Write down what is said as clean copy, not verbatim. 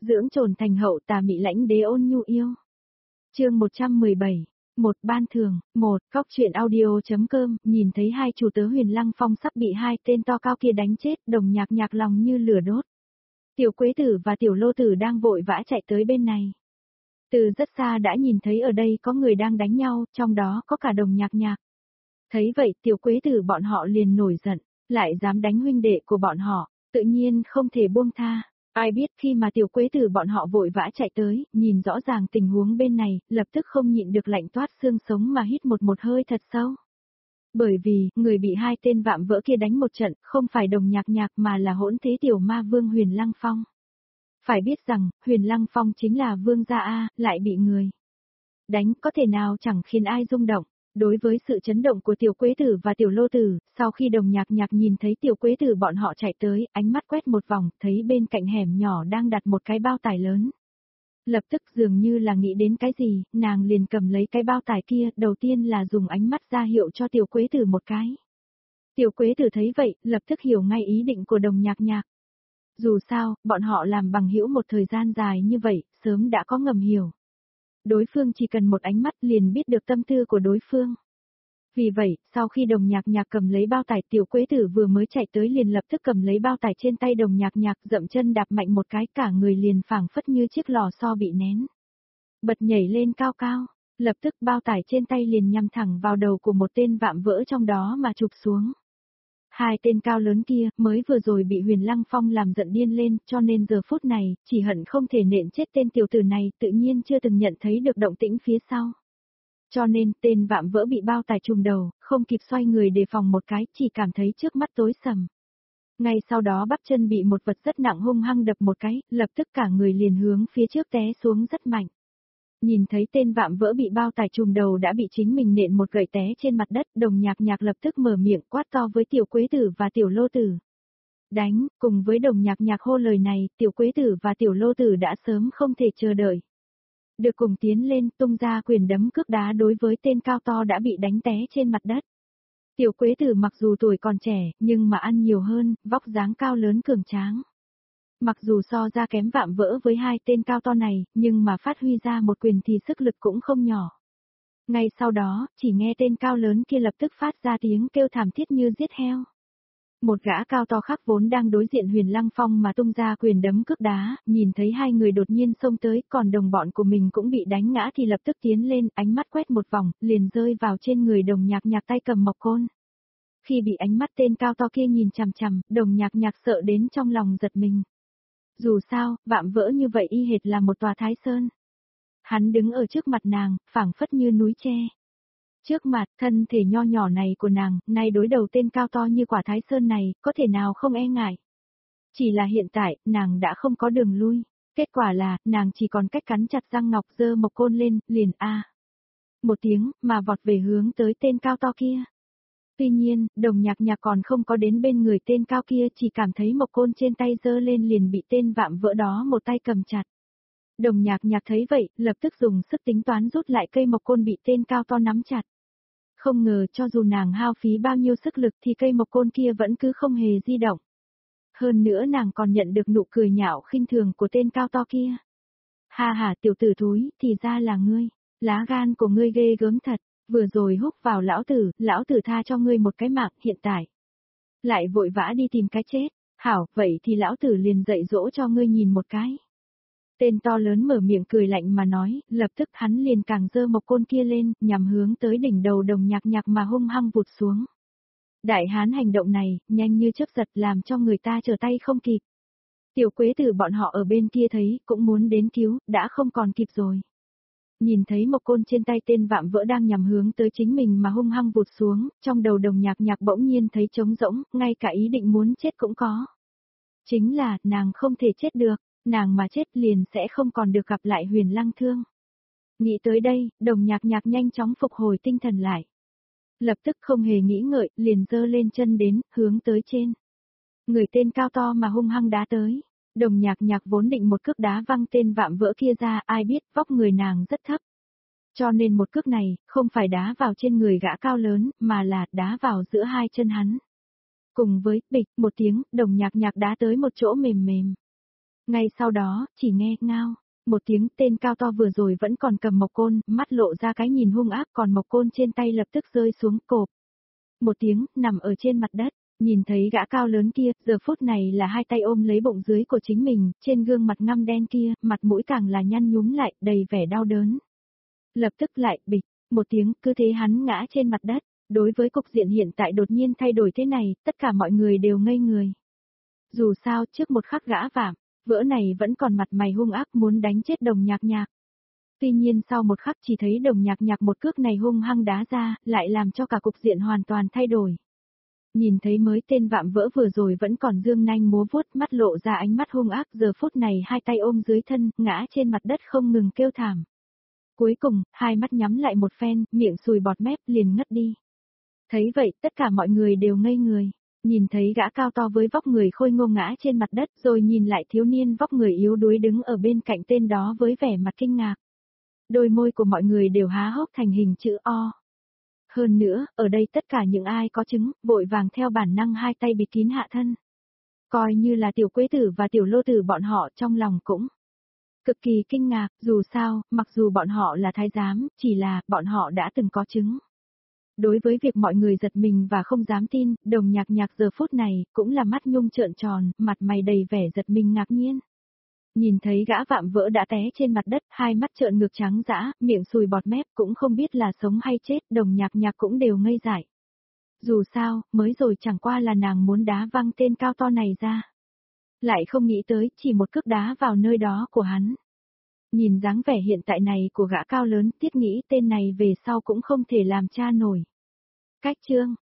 dưỡng trồn thành hậu tà mị lãnh đế ôn nhu yêu. Chương 117. Một ban thường, một góc truyện audio.com, nhìn thấy hai chủ tớ Huyền Lăng Phong sắp bị hai tên to cao kia đánh chết, Đồng Nhạc Nhạc lòng như lửa đốt. Tiểu Quế Tử và Tiểu Lô Tử đang vội vã chạy tới bên này. Từ rất xa đã nhìn thấy ở đây có người đang đánh nhau, trong đó có cả Đồng Nhạc Nhạc. Thấy vậy Tiểu Quế Tử bọn họ liền nổi giận, lại dám đánh huynh đệ của bọn họ, tự nhiên không thể buông tha. Ai biết khi mà Tiểu Quế Tử bọn họ vội vã chạy tới, nhìn rõ ràng tình huống bên này, lập tức không nhịn được lạnh toát xương sống mà hít một hơi thật sâu. Bởi vì, người bị hai tên vạm vỡ kia đánh một trận, không phải Đồng Nhạc Nhạc mà là hỗn thế tiểu ma vương Huyền Lăng Phong. Phải biết rằng, Huyền Lăng Phong chính là vương gia A, lại bị người đánh có thể nào chẳng khiến ai rung động. Đối với sự chấn động của Tiểu Quế Tử và Tiểu Lô Tử, sau khi Đồng Nhạc Nhạc nhìn thấy Tiểu Quế Tử bọn họ chạy tới, ánh mắt quét một vòng, thấy bên cạnh hẻm nhỏ đang đặt một cái bao tải lớn. Lập tức dường như là nghĩ đến cái gì, nàng liền cầm lấy cái bao tải kia, đầu tiên là dùng ánh mắt ra hiệu cho Tiểu Quế Tử một cái. Tiểu Quế Tử thấy vậy, lập tức hiểu ngay ý định của Đồng Nhạc Nhạc. Dù sao, bọn họ làm bằng hữu một thời gian dài như vậy, sớm đã có ngầm hiểu. Đối phương chỉ cần một ánh mắt liền biết được tâm tư của đối phương. Vì vậy, sau khi Đồng Nhạc Nhạc cầm lấy bao tải, Tiểu Quế Tử vừa mới chạy tới liền lập tức cầm lấy bao tải trên tay Đồng Nhạc Nhạc, dậm chân đạp mạnh một cái, cả người liền phảng phất như chiếc lò xo bị nén. Bật nhảy lên cao cao, lập tức bao tải trên tay liền nhắm thẳng vào đầu của một tên vạm vỡ trong đó mà chụp xuống. Hai tên cao lớn kia mới vừa rồi bị Huyền Lăng Phong làm giận điên lên, cho nên giờ phút này, chỉ hận không thể nện chết tên tiểu tử này, tự nhiên chưa từng nhận thấy được động tĩnh phía sau. Cho nên, tên vạm vỡ bị bao tải trùm đầu, không kịp xoay người đề phòng một cái, chỉ cảm thấy trước mắt tối sầm. Ngay sau đó bắp chân bị một vật rất nặng hung hăng đập một cái, lập tức cả người liền hướng phía trước té xuống rất mạnh. Nhìn thấy tên vạm vỡ bị bao tải trùm đầu đã bị chính mình nện một gậy té trên mặt đất, Đồng Nhạc Nhạc lập tức mở miệng quát to với Tiểu Quế Tử và Tiểu Lô Tử. Đánh, cùng với Đồng Nhạc Nhạc hô lời này, Tiểu Quế Tử và Tiểu Lô Tử đã sớm không thể chờ đợi. Được cùng tiến lên, tung ra quyền đấm cước đá đối với tên cao to đã bị đánh té trên mặt đất. Tiểu Quế Tử mặc dù tuổi còn trẻ, nhưng mà ăn nhiều hơn, vóc dáng cao lớn cường tráng. Mặc dù so ra kém vạm vỡ với hai tên cao to này, nhưng mà phát huy ra một quyền thì sức lực cũng không nhỏ. Ngay sau đó, chỉ nghe tên cao lớn kia lập tức phát ra tiếng kêu thảm thiết như giết heo. Một gã cao to khác vốn đang đối diện Huyền Lăng Phong mà tung ra quyền đấm cước đá, nhìn thấy hai người đột nhiên xông tới, còn đồng bọn của mình cũng bị đánh ngã thì lập tức tiến lên, ánh mắt quét một vòng, liền rơi vào trên người Đồng Nhạc Nhạc tay cầm mộc côn. Khi bị ánh mắt tên cao to kia nhìn chằm chằm, Đồng Nhạc Nhạc sợ đến trong lòng giật mình. Dù sao, vạm vỡ như vậy y hệt là một tòa Thái Sơn. Hắn đứng ở trước mặt nàng, phảng phất như núi tre. Trước mặt, thân thể nho nhỏ này của nàng, nay đối đầu tên cao to như quả Thái Sơn này, có thể nào không e ngại. Chỉ là hiện tại, nàng đã không có đường lui. Kết quả là, nàng chỉ còn cách cắn chặt răng ngọc giơ mộc côn lên, liền một tiếng, mà vọt về hướng tới tên cao to kia. Tuy nhiên, Đồng Nhạc Nhạc còn không có đến bên người tên cao kia, chỉ cảm thấy mộc côn trên tay giơ lên liền bị tên vạm vỡ đó một tay cầm chặt. Đồng Nhạc Nhạc thấy vậy, lập tức dùng sức tính toán rút lại cây mộc côn bị tên cao to nắm chặt. Không ngờ cho dù nàng hao phí bao nhiêu sức lực thì cây mộc côn kia vẫn cứ không hề di động. Hơn nữa nàng còn nhận được nụ cười nhạo khinh thường của tên cao to kia. Ha ha tiểu tử thúi, thì ra là ngươi, lá gan của ngươi ghê gớm thật. Vừa rồi húc vào lão tử tha cho ngươi một cái mạng, hiện tại lại vội vã đi tìm cái chết. Hảo, vậy thì lão tử liền dạy dỗ cho ngươi nhìn một cái. Tên to lớn mở miệng cười lạnh mà nói, lập tức hắn liền càng giơ mộc côn kia lên, nhằm hướng tới đỉnh đầu Đồng Nhạc Nhạc mà hung hăng vụt xuống. Đại hán hành động này, nhanh như chớp giật làm cho người ta trở tay không kịp. Tiểu Quế Tử bọn họ ở bên kia thấy, cũng muốn đến cứu, đã không còn kịp rồi. Nhìn thấy mộc côn trên tay tên vạm vỡ đang nhằm hướng tới chính mình mà hung hăng vụt xuống, trong đầu Đồng Nhạc Nhạc bỗng nhiên thấy trống rỗng, ngay cả ý định muốn chết cũng có. Chính là, nàng không thể chết được, nàng mà chết liền sẽ không còn được gặp lại Huyền Lăng Thương. Nghĩ tới đây, Đồng Nhạc Nhạc nhanh chóng phục hồi tinh thần lại. Lập tức không hề nghĩ ngợi, liền giơ lên chân đến, hướng tới trên. Người tên cao to mà hung hăng đá tới. Đồng Nhạc Nhạc vốn định một cước đá văng tên vạm vỡ kia ra, ai biết vóc người nàng rất thấp. Cho nên một cước này, không phải đá vào trên người gã cao lớn, mà là đá vào giữa hai chân hắn. Cùng với, bịch, một tiếng, Đồng Nhạc Nhạc đá tới một chỗ mềm mềm. Ngay sau đó, chỉ nghe ngao. Một tiếng tên cao to vừa rồi vẫn còn cầm mộc côn, mắt lộ ra cái nhìn hung ác còn mộc côn trên tay lập tức rơi xuống cộp. Một tiếng, nằm ở trên mặt đất, nhìn thấy gã cao lớn kia, giờ phút này là hai tay ôm lấy bụng dưới của chính mình, trên gương mặt ngăm đen kia, mặt mũi càng là nhăn nhúm lại, đầy vẻ đau đớn. Lập tức lại, bịch, một tiếng, cứ thế hắn ngã trên mặt đất. Đối với cục diện hiện tại đột nhiên thay đổi thế này, tất cả mọi người đều ngây người. Dù sao, trước một khắc gã vạm, vỡ này vẫn còn mặt mày hung ác muốn đánh chết Đồng Nhạc Nhạc. Tuy nhiên sau một khắc chỉ thấy Đồng Nhạc Nhạc một cước này hung hăng đá ra, lại làm cho cả cục diện hoàn toàn thay đổi. Nhìn thấy mới tên vạm vỡ vừa rồi vẫn còn dương nanh múa vuốt, mắt lộ ra ánh mắt hung ác, giờ phút này hai tay ôm dưới thân, ngã trên mặt đất không ngừng kêu thảm. Cuối cùng, hai mắt nhắm lại một phen, miệng sùi bọt mép liền ngất đi. Thấy vậy, tất cả mọi người đều ngây người. Nhìn thấy gã cao to với vóc người khôi ngô ngã trên mặt đất, rồi nhìn lại thiếu niên vóc người yếu đuối đứng ở bên cạnh tên đó với vẻ mặt kinh ngạc. Đôi môi của mọi người đều há hốc thành hình chữ O. Hơn nữa, ở đây tất cả những ai có chứng, vội vàng theo bản năng hai tay bịt kín hạ thân. Coi như là tiểu quế tử và tiểu lô tử bọn họ trong lòng cũng cực kỳ kinh ngạc, dù sao, mặc dù bọn họ là thái giám, chỉ là bọn họ đã từng có chứng. Đối với việc mọi người giật mình và không dám tin, Đồng Nhạc Nhạc giờ phút này, cũng là mắt nhung trợn tròn, mặt mày đầy vẻ giật mình ngạc nhiên. Nhìn thấy gã vạm vỡ đã té trên mặt đất, hai mắt trợn ngược trắng dã, miệng sùi bọt mép cũng không biết là sống hay chết, Đồng Nhạc Nhạc cũng đều ngây dại. Dù sao, mới rồi chẳng qua là nàng muốn đá văng tên cao to này ra. Lại không nghĩ tới, chỉ một cước đá vào nơi đó của hắn. Nhìn dáng vẻ hiện tại này của gã cao lớn, Tiết nghĩ tên này về sau cũng không thể làm cha nổi. Cách chương